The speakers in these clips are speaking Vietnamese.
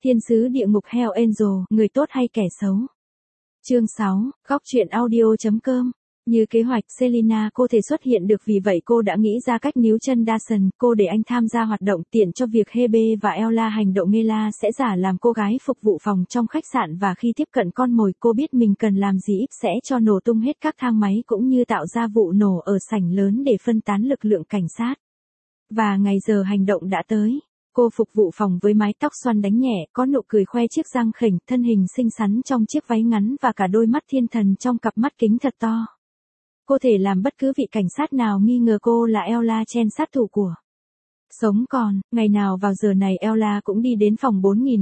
Thiên sứ địa ngục Hell Angel, người tốt hay kẻ xấu? Chương 6, góc truyện audio.com. Như kế hoạch, Selina cô thể xuất hiện được, vì vậy cô đã nghĩ ra cách níu chân Dawson. Cô để anh tham gia hoạt động tiện cho việc Hebe và Ella hành động. Ella sẽ giả làm cô gái phục vụ phòng trong khách sạn, và khi tiếp cận con mồi, cô biết mình cần làm gì, sẽ cho nổ tung hết các thang máy cũng như tạo ra vụ nổ ở sảnh lớn để phân tán lực lượng cảnh sát. Và ngày giờ hành động đã tới. Cô phục vụ phòng với mái tóc xoăn đánh nhẹ, có nụ cười khoe chiếc răng khểnh, thân hình xinh xắn trong chiếc váy ngắn và cả đôi mắt thiên thần trong cặp mắt kính thật to. Cô thể làm bất cứ vị cảnh sát nào nghi ngờ cô là Ella Chen, sát thủ của sống còn. Ngày nào vào giờ này Ella cũng đi đến phòng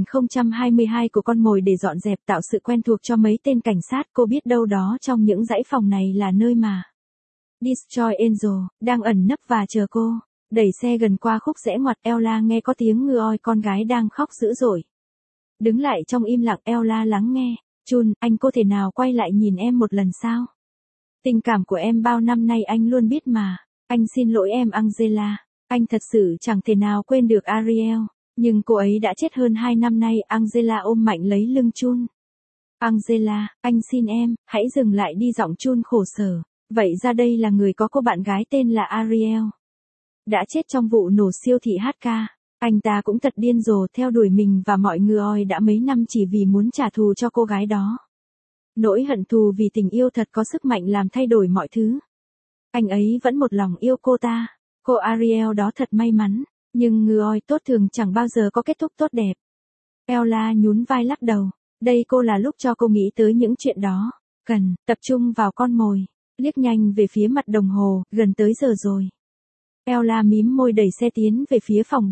4022 của con mồi để dọn dẹp, tạo sự quen thuộc cho mấy tên cảnh sát. Cô biết đâu đó trong những dãy phòng này là nơi mà Destroy Angel đang ẩn nấp và chờ cô. Đẩy xe gần qua khúc rẽ ngoặt, Ella nghe có tiếng ngư oi, con gái đang khóc dữ dội. Đứng lại trong im lặng, Ella lắng nghe. Jun, anh có thể nào quay lại nhìn em một lần sao? Tình cảm của em bao năm nay anh luôn biết mà. Anh xin lỗi em Angela. Anh thật sự chẳng thể nào quên được Ariel. Nhưng cô ấy đã chết hơn 2 năm nay. Angela ôm mạnh lấy lưng Jun. Angela, anh xin em, hãy dừng lại đi, giọng Jun khổ sở. Vậy ra đây là người có cô bạn gái tên là Ariel. Đã chết trong vụ nổ siêu thị HK. Anh ta cũng thật điên rồ, theo đuổi mình và mọi người đã mấy năm chỉ vì muốn trả thù cho cô gái đó. Nỗi hận thù vì tình yêu thật có sức mạnh làm thay đổi mọi thứ. Anh ấy vẫn một lòng yêu cô ta. Cô Ariel đó thật may mắn. Nhưng người tốt thường chẳng bao giờ có kết thúc tốt đẹp. Ella nhún vai lắc đầu. Đây cô là lúc cho cô nghĩ tới những chuyện đó. Cần tập trung vào con mồi. Liếc nhanh về phía mặt đồng hồ, gần tới giờ rồi. Ella mím môi đẩy xe tiến về phía phòng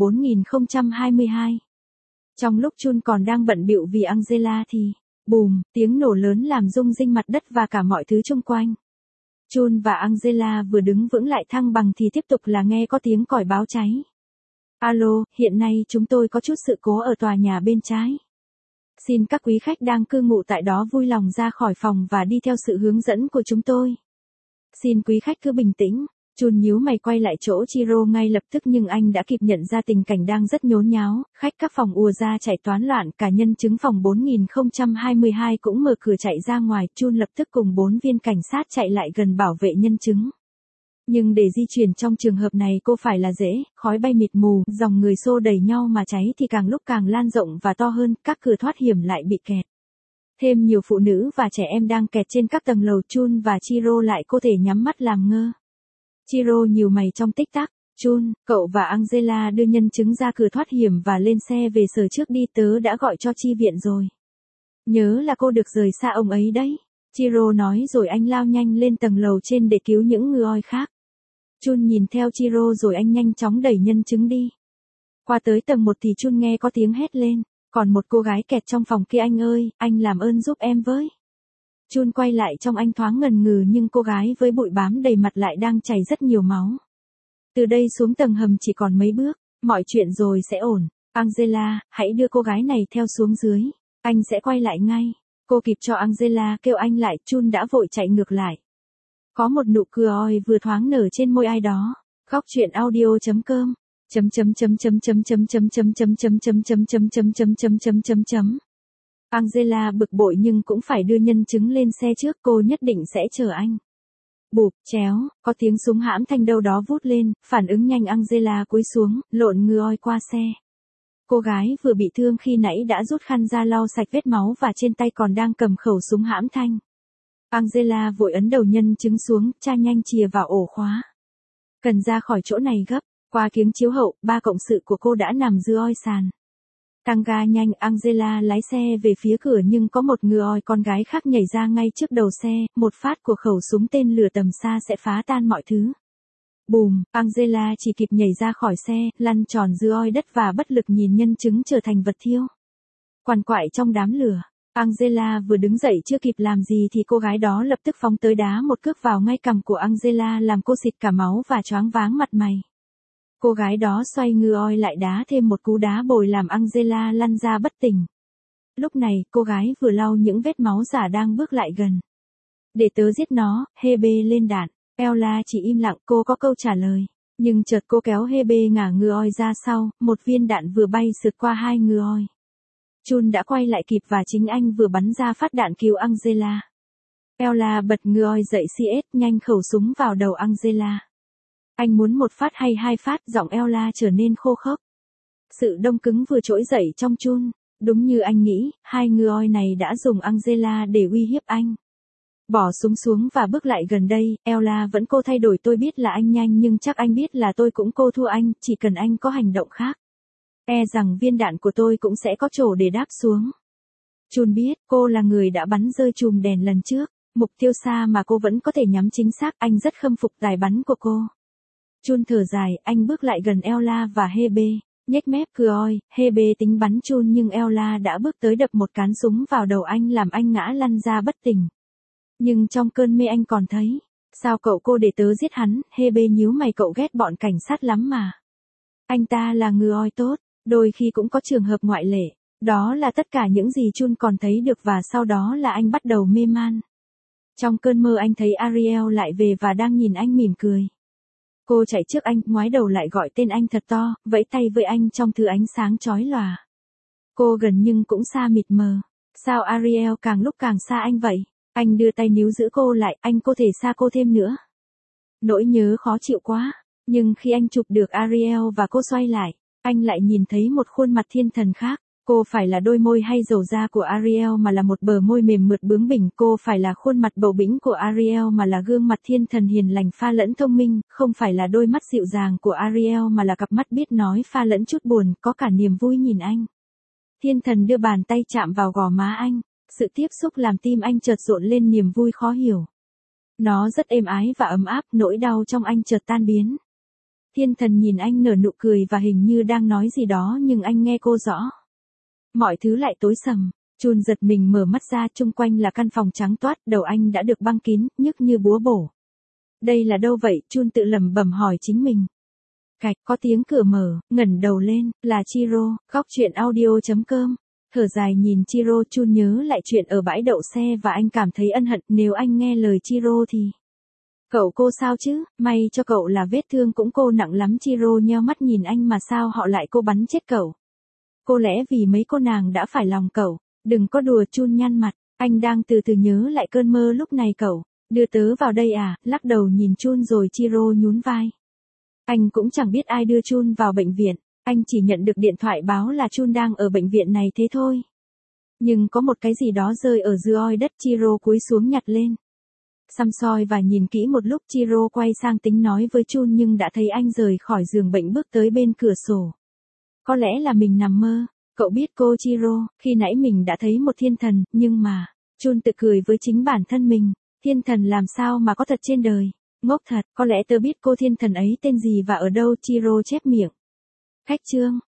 4022. Trong lúc Jun còn đang bận bịu vì Angela thì, bùm, tiếng nổ lớn làm rung rinh mặt đất và cả mọi thứ xung quanh. Jun và Angela vừa đứng vững lại thăng bằng thì tiếp tục là nghe có tiếng còi báo cháy. Alo, hiện nay chúng tôi có chút sự cố ở tòa nhà bên trái. Xin các quý khách đang cư ngụ tại đó vui lòng ra khỏi phòng và đi theo sự hướng dẫn của chúng tôi. Xin quý khách cứ bình tĩnh. Jun nhíu mày quay lại chỗ Chiro ngay lập tức, nhưng anh đã kịp nhận ra tình cảnh đang rất nhốn nháo, khách các phòng ùa ra chạy toán loạn, cả nhân chứng phòng 4022 cũng mở cửa chạy ra ngoài. Jun lập tức cùng 4 viên cảnh sát chạy lại gần bảo vệ nhân chứng. Nhưng để di chuyển trong trường hợp này cô phải là dễ, khói bay mịt mù, dòng người xô đẩy nhau mà cháy thì càng lúc càng lan rộng và to hơn, các cửa thoát hiểm lại bị kẹt. Thêm nhiều phụ nữ và trẻ em đang kẹt trên các tầng lầu. Jun và Chiro lại có thể nhắm mắt làm ngơ. Chiro nhíu mày trong tích tắc. Jun, cậu và Angela đưa nhân chứng ra cửa thoát hiểm và lên xe về sở trước đi, tớ đã gọi cho chi viện rồi. Nhớ là cô được rời xa ông ấy đấy. Chiro nói rồi anh lao nhanh lên tầng lầu trên để cứu những người khác. Jun nhìn theo Chiro rồi anh nhanh chóng đẩy nhân chứng đi. Qua tới tầng 1 thì Jun nghe có tiếng hét lên. Còn một cô gái kẹt trong phòng kia, anh ơi, anh làm ơn giúp em với. Jun quay lại trong anh thoáng ngần ngừ, nhưng cô gái với bụi bám đầy mặt lại đang chảy rất nhiều máu. Từ đây xuống tầng hầm chỉ còn mấy bước, mọi chuyện rồi sẽ ổn. Angela, hãy đưa cô gái này theo xuống dưới. Anh sẽ quay lại ngay. Cô kịp cho Angela kêu anh lại, Jun đã vội chạy ngược lại. Có một nụ cười vừa thoáng nở trên môi ai đó. Góc truyện audio.com. Angela bực bội nhưng cũng phải đưa nhân chứng lên xe trước, cô nhất định sẽ chờ anh. Bụp, chéo, có tiếng súng hãm thanh đâu đó vút lên, phản ứng nhanh Angela cúi xuống, lộn người qua xe. Cô gái vừa bị thương khi nãy đã rút khăn ra lau sạch vết máu và trên tay còn đang cầm khẩu súng hãm thanh. Angela vội ấn đầu nhân chứng xuống, tra nhanh chìa vào ổ khóa. Cần ra khỏi chỗ này gấp. Qua kính chiếu hậu, 3 cộng sự của cô đã nằm dưới sàn. Tăng ga nhanh, Angela lái xe về phía cửa, nhưng có một người con gái khác nhảy ra ngay trước đầu xe, một phát của khẩu súng tên lửa tầm xa sẽ phá tan mọi thứ. Bùm, Angela chỉ kịp nhảy ra khỏi xe, lăn tròn dưới đất và bất lực nhìn nhân chứng trở thành vật thiêu. Quằn quại trong đám lửa, Angela vừa đứng dậy chưa kịp làm gì thì cô gái đó lập tức phóng tới đá một cước vào ngay cằm của Angela, làm cô xịt cả máu và choáng váng mặt mày. Cô gái đó xoay người lại đá thêm một cú đá bồi làm Angela lăn ra bất tỉnh. Lúc này, cô gái vừa lau những vết máu giả đang bước lại gần. Để tớ giết nó, Hebe lên đạn. Ella chỉ im lặng, cô có câu trả lời. Nhưng chợt cô kéo Hebe ngả người ra sau, một viên đạn vừa bay sượt qua hai người. Chun đã quay lại kịp và chính anh vừa bắn ra phát đạn cứu Angela. Ella bật ngồi dậy CS nhanh khẩu súng vào đầu Angela. Anh muốn một phát hay hai phát, giọng Ella trở nên khô khốc. Sự đông cứng vừa trỗi dậy trong Chun. Đúng như anh nghĩ, hai người này đã dùng Angela để uy hiếp anh. Bỏ súng xuống và bước lại gần đây, Ella vẫn cô thay đổi, tôi biết là anh nhanh nhưng chắc anh biết là tôi cũng cô thua anh, chỉ cần anh có hành động khác. E rằng viên đạn của tôi cũng sẽ có chỗ để đáp xuống. Chun biết, cô là người đã bắn rơi chùm đèn lần trước, mục tiêu xa mà cô vẫn có thể nhắm chính xác, anh rất khâm phục tài bắn của cô. Chun thở dài, anh bước lại gần Ella và Hebe, nhếch mép cười, Hebe tính bắn Chun nhưng Ella đã bước tới đập một cán súng vào đầu anh làm anh ngã lăn ra bất tỉnh. Nhưng trong cơn mê anh còn thấy, sao cậu cô để tớ giết hắn, Hebe nhíu mày, cậu ghét bọn cảnh sát lắm mà. Anh ta là người tốt, đôi khi cũng có trường hợp ngoại lệ. Đó là tất cả những gì Chun còn thấy được và sau đó là anh bắt đầu mê man. Trong cơn mơ anh thấy Ariel lại về và đang nhìn anh mỉm cười. Cô chạy trước anh, ngoái đầu lại gọi tên anh thật to, vẫy tay với anh trong thứ ánh sáng chói lòa. Cô gần nhưng cũng xa mịt mờ. Sao Ariel càng lúc càng xa anh vậy? Anh đưa tay níu giữ cô lại, anh có thể xa cô thêm nữa. Nỗi nhớ khó chịu quá. Nhưng khi anh chụp được Ariel và cô xoay lại, anh lại nhìn thấy một khuôn mặt thiên thần khác. Cô phải là đôi môi hay dầu da của Ariel mà là một bờ môi mềm mượt bướng bỉnh. Cô phải là khuôn mặt bầu bĩnh của Ariel mà là gương mặt thiên thần hiền lành pha lẫn thông minh. Không phải là đôi mắt dịu dàng của Ariel mà là cặp mắt biết nói pha lẫn chút buồn, có cả niềm vui nhìn anh. Thiên thần đưa bàn tay chạm vào gò má anh. Sự tiếp xúc làm tim anh chợt rộn lên niềm vui khó hiểu. Nó rất êm ái và ấm áp, nỗi đau trong anh chợt tan biến. Thiên thần nhìn anh nở nụ cười và hình như đang nói gì đó nhưng anh nghe cô rõ. Mọi thứ lại tối sầm, Chun giật mình mở mắt ra, chung quanh là căn phòng trắng toát, đầu anh đã được băng kín, nhức như búa bổ. Đây là đâu vậy? Chun tự lẩm bẩm hỏi chính mình. Cạch, có tiếng cửa mở, ngẩng đầu lên, là Chiro, góc chuyện audio.com. Thở dài nhìn Chiro, Chun nhớ lại chuyện ở bãi đậu xe và anh cảm thấy ân hận, nếu anh nghe lời Chiro thì... Cậu cô sao chứ, may cho cậu là vết thương cũng cô nặng lắm. Chiro nheo mắt nhìn anh, mà sao họ lại cô bắn chết cậu? Cô lẽ vì mấy cô nàng đã phải lòng cậu, đừng có đùa. Chun nhăn mặt, anh đang từ từ nhớ lại cơn mơ lúc này. Cậu, đưa tớ vào đây à, lắc đầu nhìn Chun rồi Chiro nhún vai. Anh cũng chẳng biết ai đưa Chun vào bệnh viện, anh chỉ nhận được điện thoại báo là Chun đang ở bệnh viện này thế thôi. Nhưng có một cái gì đó rơi ở dưới đất, Chiro cúi xuống nhặt lên. Xăm soi và nhìn kỹ một lúc, Chiro quay sang tính nói với Chun nhưng đã thấy anh rời khỏi giường bệnh bước tới bên cửa sổ. Có lẽ là mình nằm mơ, cậu biết cô Chiro, khi nãy mình đã thấy một thiên thần, nhưng mà, Chun tự cười với chính bản thân mình, thiên thần làm sao mà có thật trên đời, ngốc thật, có lẽ tớ biết cô thiên thần ấy tên gì và ở đâu. Chiro chép miệng. Khách chương.